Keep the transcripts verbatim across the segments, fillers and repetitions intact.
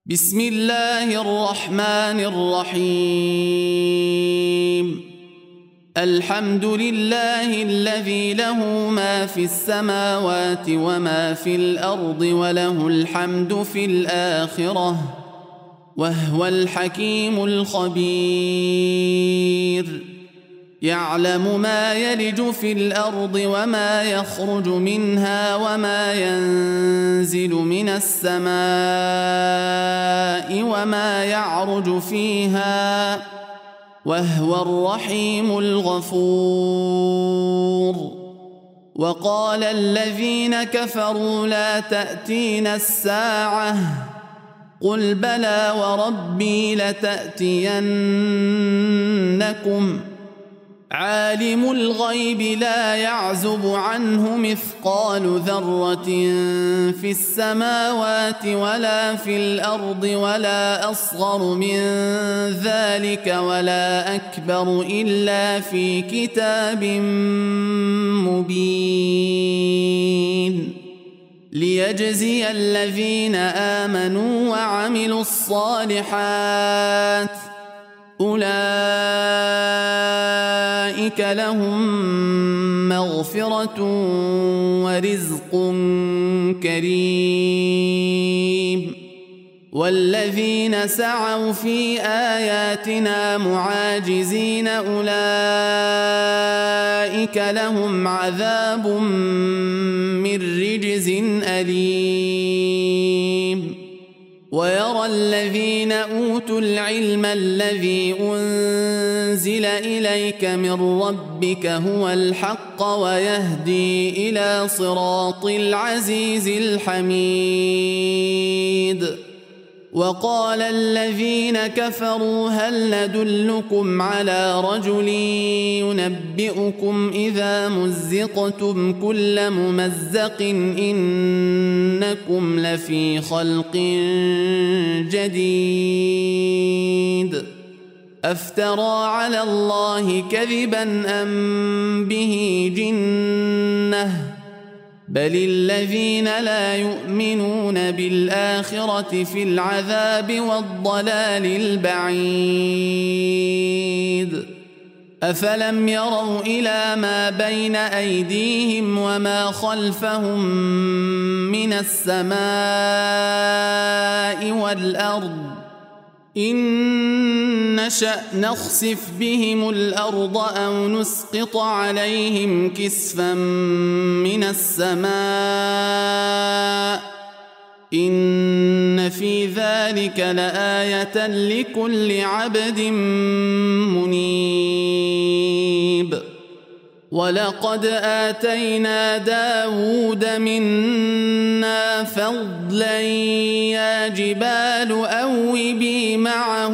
بسم الله الرحمن الرحيم. الحمد لله الذي له ما في السماوات وما في الأرض وله الحمد في الآخرة وهو الحكيم الخبير. يعلم ما يلج في الأرض وما يخرج منها وما ينزل من السماء وما يعرج فيها وهو الرحيم الغفور. وقال الذين كفروا لا تأتينا الساعة قل بلى وربي لتأتينكم عالم الغيب لا يعزب عنه مثقال ذرة في السماوات ولا في الأرض ولا أصغر من ذلك ولا أكبر إلا في كتاب مبين ليجزي الذين آمنوا وعملوا الصالحات أولئك لهم مغفرة ورزق كريم. والذين سعوا في آياتنا معاجزين أولئك لهم عذاب من رجز أليم. ويرى الذين أوتوا العلم الذي أنزل إليك من ربك هو الحق ويهدي إلى صراط العزيز الحميد. وقال الذين كفروا هل ندلكم على رجل ينبئكم إذا مزقتم كل ممزق إنكم لفي خلق جديد أفترى على الله كذبا أم به جنة بل الذين لا يؤمنون بالآخرة في العذاب والضلال البعيد. أفلم يروا إلى ما بين أيديهم وما خلفهم من السماء والأرض إن نشأ نخسف بهم الأرض أو نسقط عليهم كسفا من السماء إن في ذلك لآية لكل عبد منيب. ولقد آتينا داود منا فضلا يا جبال أوبي معه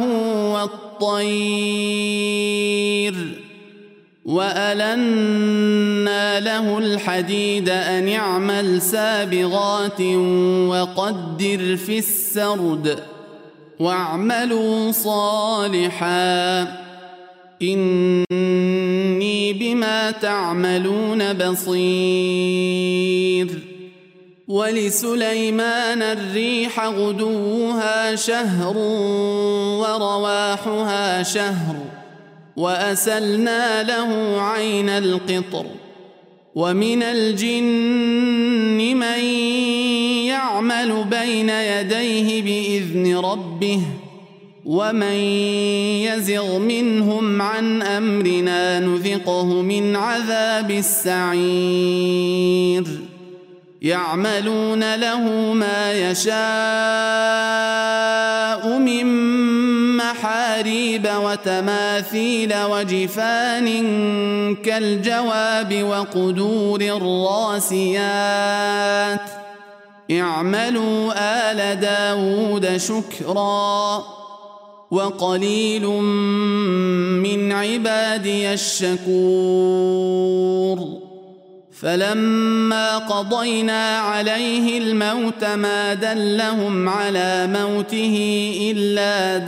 والطير وألنا له الحديد أن اعمل سابغات وقدر في السرد واعملوا صالحا إني بما تعملون بصير. ولسليمان الريح غدوها شهر ورواحها شهر وأسلنا له عين القطر. ومن الجن من يعمل بين يديه بإذن ربه ومن يزغ منهم عن أمرنا نذقه من عذاب السعير. يعملون له ما يشاء من محاريب وتماثيل وجفان كالجواب وقدور الراسيات اعملوا آل داود شكرا وقليل من عبادي الشكور. فلما قضينا عليه الموت ما دلهم على موته إلا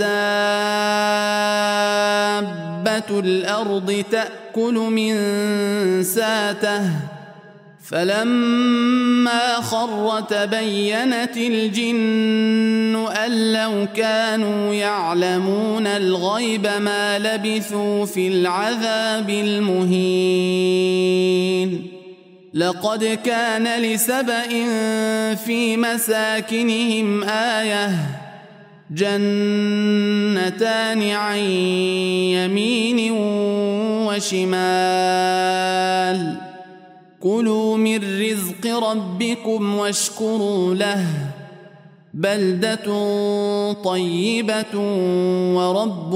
دابة الأرض تأكل من ساته فلما خر تبينت الجن أن لو كانوا يعلمون الغيب ما لبثوا في العذاب المهين لقد كان لسبإ في مساكنهم آية جنتان عن يمين وشمال كلوا من رزق ربكم واشكروا له بلدة طيبة ورب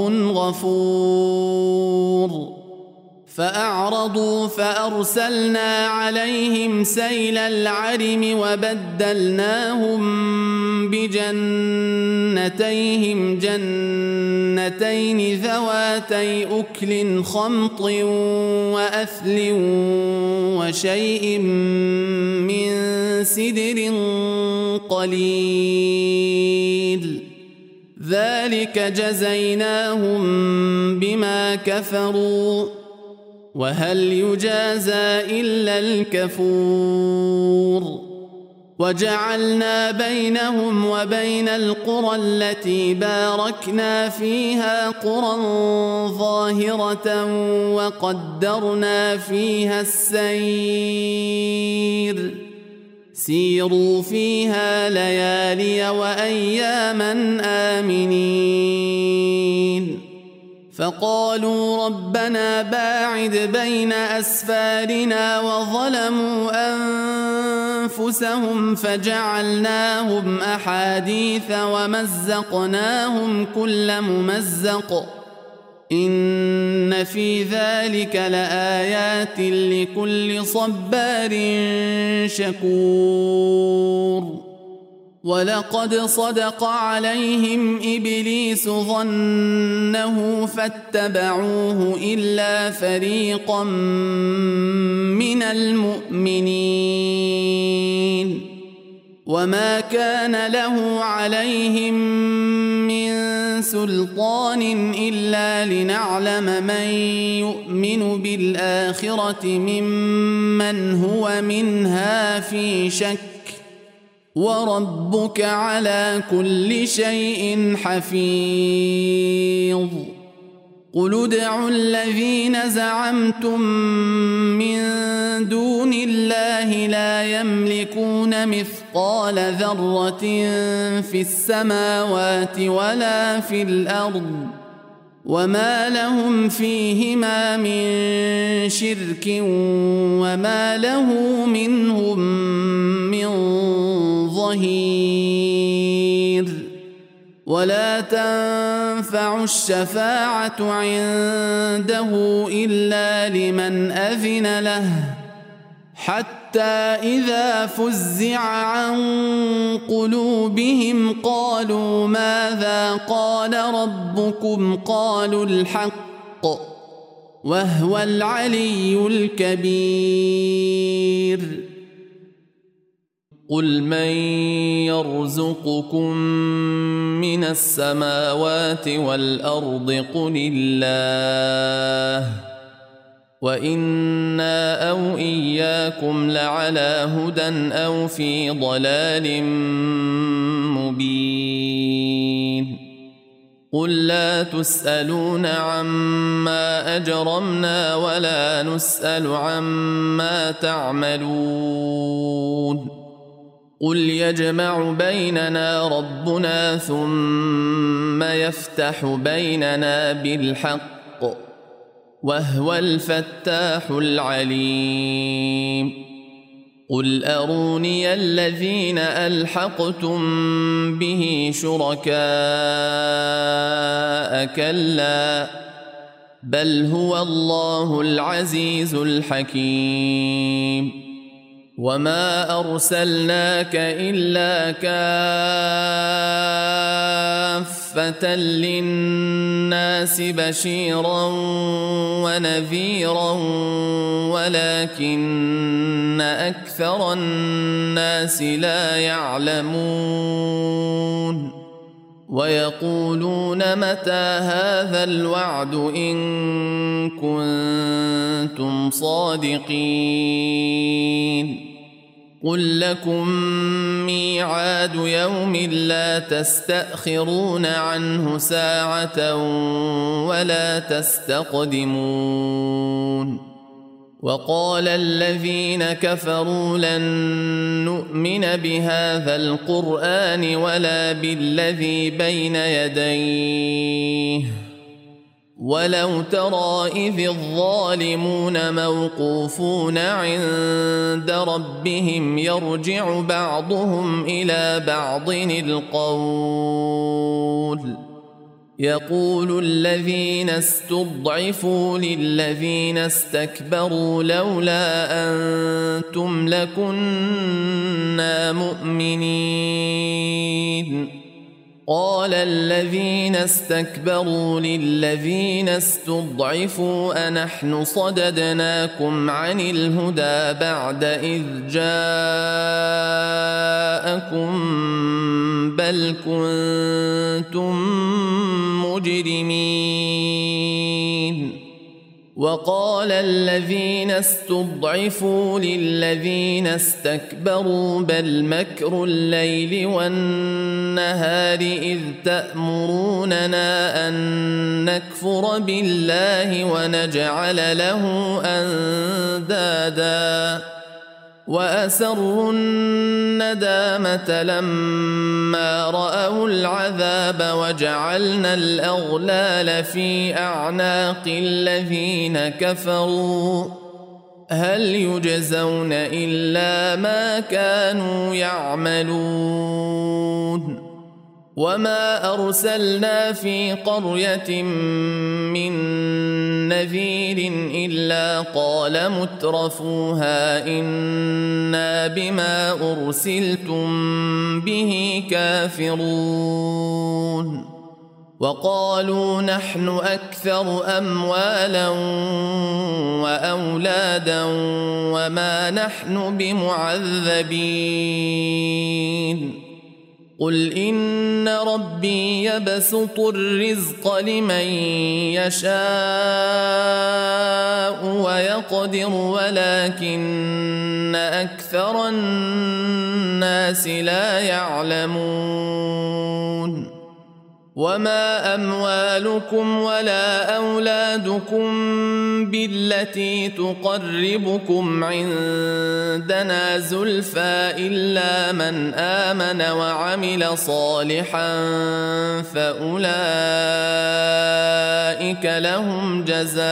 غفور فأعرضوا فأرسلنا عليهم سيل العرم وبدلناهم بجنتيهم جنتين ذواتي أكل خمط وأثل وشيء من سدر قليل ذلك جزيناهم بما كفروا وهل يجازى إلا الكفور وجعلنا بينهم وبين القرى التي باركنا فيها قرى ظاهرة وقدرنا فيها السير سيروا فيها ليالي وأياما آمنين فقالوا ربنا باعد بين أسفارنا وظلموا أنفسهم فجعلناهم أحاديث ومزقناهم كل ممزق إن في ذلك لآيات لكل صبار شكور ولقد صدق عليهم إبليس ظنه فاتبعوه إلا فريقا من المؤمنين وما كان له عليهم من سلطان إلا لنعلم من يؤمن بالآخرة ممن هو منها في شك وربك على كل شيء حفيظ قل ادعوا الذين زعمتم من دون الله لا يملكون مثقال ذرة في السماوات ولا في الأرض وما لهم فيهما من شرك وما له منهم من ظهير ولا تنفع الشفاعة عنده إلا لمن أذن له حتى إذا فزع عن قلوبهم قالوا ماذا قال ربكم قالوا الحق وهو العلي الكبير قل من يرزقكم من السماوات والأرض قل الله وإنا أو إياكم لعلى هدى أو في ضلال مبين قل لا تسألون عما أجرمنا ولا نسأل عما تعملون قل يجمع بيننا ربنا ثم يفتح بيننا بالحق وهو الفتاح العليم قل أروني الذين ألحقتم به شركاء كلا بل هو الله العزيز الحكيم وما أرسلناك إلا كافة للناس بشيرا ونذيرا ولكن أكثر الناس لا يعلمون ويقولون متى هذا الوعد إن كنتم صادقين قل لكم ميعاد يوم لا تستأخرون عنه ساعة ولا تستقدمون وقال الذين كفروا لن نؤمن بهذا القرآن ولا بالذي بين يديه ولو ترى إذ الظالمون موقوفون عند ربهم يرجع بعضهم إلى بعض القول يقول الذين استضعفوا للذين استكبروا لولا أنتم لكنا مؤمنين قال الذين استكبروا للذين استضعفوا أنحن صددناكم عن الهدى بعد إذ جاءكم بل كنتم مجرمين وقال الذين استضعفوا للذين استكبروا بل مكر الليل والنهار إذ تأمروننا أن نكفر بالله ونجعل له أندادا وأسروا الندامة لما رأوا العذاب وجعلنا الأغلال في أعناق الذين كفروا هل يجزون إلا ما كانوا يعملون وما أرسلنا في قرية من نذير إلا قال مترفوها إنا بما أرسلتم به كافرون وقالوا نحن أكثر أموالا وأولادا وما نحن بمعذبين قل إن ربي يبسط الرزق لمن يشاء ويقدر ولكن أكثر الناس لا يعلمون وما أموالكم ولا أولادكم بالتي تقربكم عندنا زلفى إلا من آمن وعمل صالحا فأولئك لهم جزاء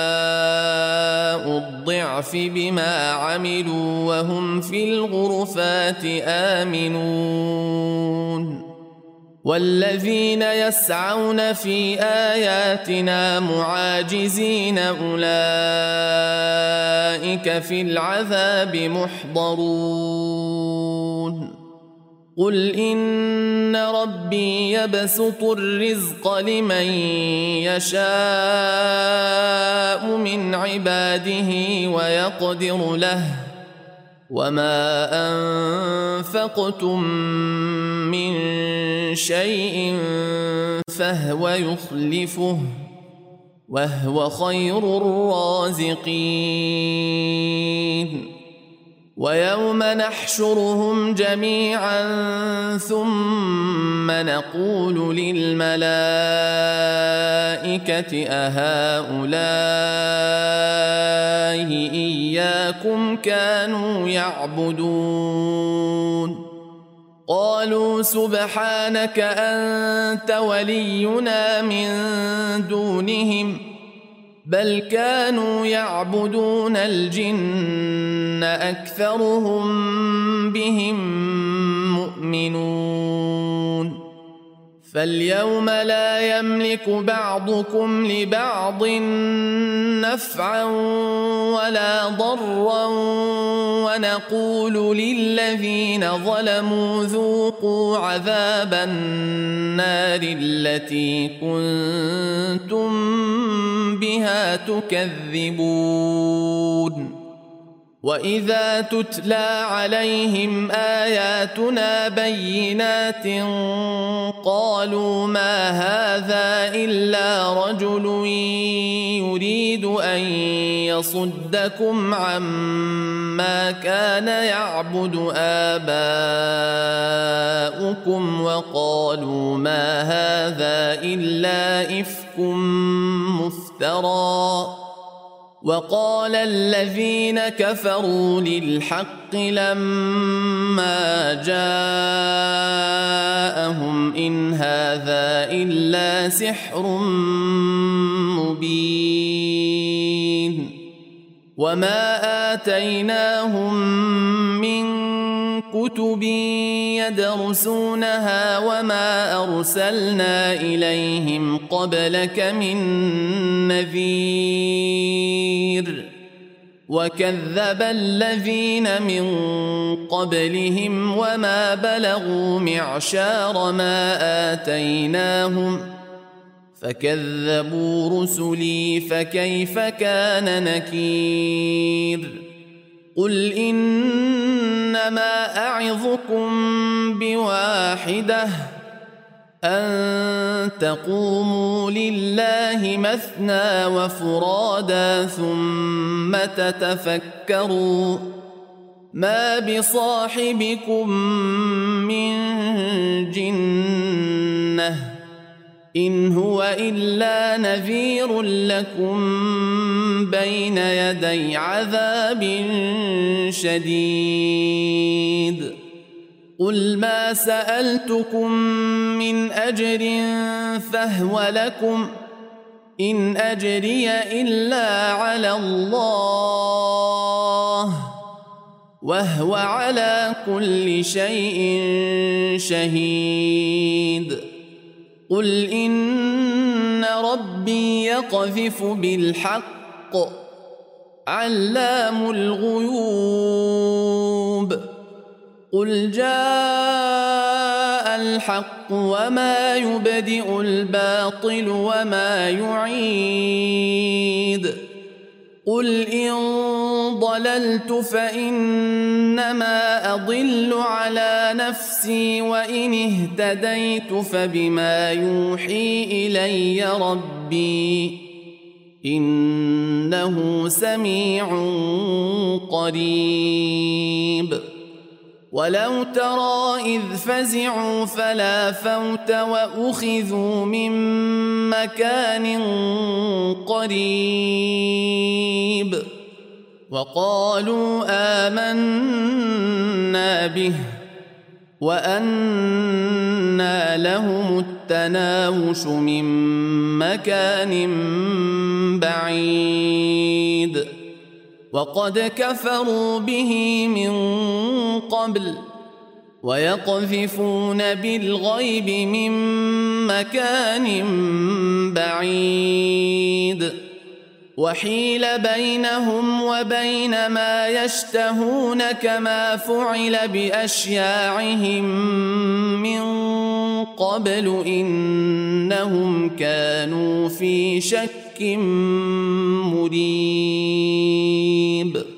الضعف بما عملوا وهم في الغرفات آمنون والذين يسعون في آياتنا معاجزين أولئك في العذاب محضرون قل إن ربي يبسط الرزق لمن يشاء من عباده ويقدر له وما أنفقتم من شيء فهو يخلفه وهو خير الرازقين ويوم نحشرهم جميعا ثم نقول للملائكة أهؤلاء إياكم كانوا يعبدون قالوا سبحانك أنت ولينا من دونهم بل كانوا يعبدون الجن أكثرهم بهم مؤمنون فاليوم لا يملك بعضكم لبعض نفعا ولا ضرا ونقول للذين ظلموا ذوقوا عذاب النار التي كنتم بها تكذبون وإذا تتلى عليهم آياتنا بينات قالوا ما هذا إلا رجل يريد أن يصدكم عما كان يعبد آباؤكم وقالوا ما هذا إلا إفك مفترى وقال الذين كفروا للحق لما جاءهم إن هذا إلا سحر مبين وما آتيناهم من كتب يدرسونها وما أرسلنا إليهم قبلك من نذير وكذب الذين من قبلهم وما بلغوا معشار ما آتيناهم فكذبوا رسلي فكيف كان نكير قل إنما أعظكم بواحدة أن تقوموا لله مثنى وفرادا ثم تتفكروا ما بصاحبكم من جنة إن هو إلا نذير لكم بين يدي عذاب شديد قل ما سألتكم من أجر فهو لكم إن أجري إلا على الله وهو على كل شيء شهيد قل إن ربي يقذف بالحق علام الغيوب قل جاء الحق وما يبدئ الباطل وما يعيد قل إن ضللت فإنما أضل على نفسي وإن اهتديت فبما يوحي إلي ربي إنه سميع قريب ولو ترى إذ فزعوا فلا فوت وأخذوا من مكان قريب وقالوا آمنا به وأنى لهم التناوش من مكان بعيد وقد كفروا به من قبل ويقذفون بالغيب من مكان بعيد وحيل بينهم وبين ما يشتهون كما فعل بأشياعهم من قبل إنهم كانوا في شك مريب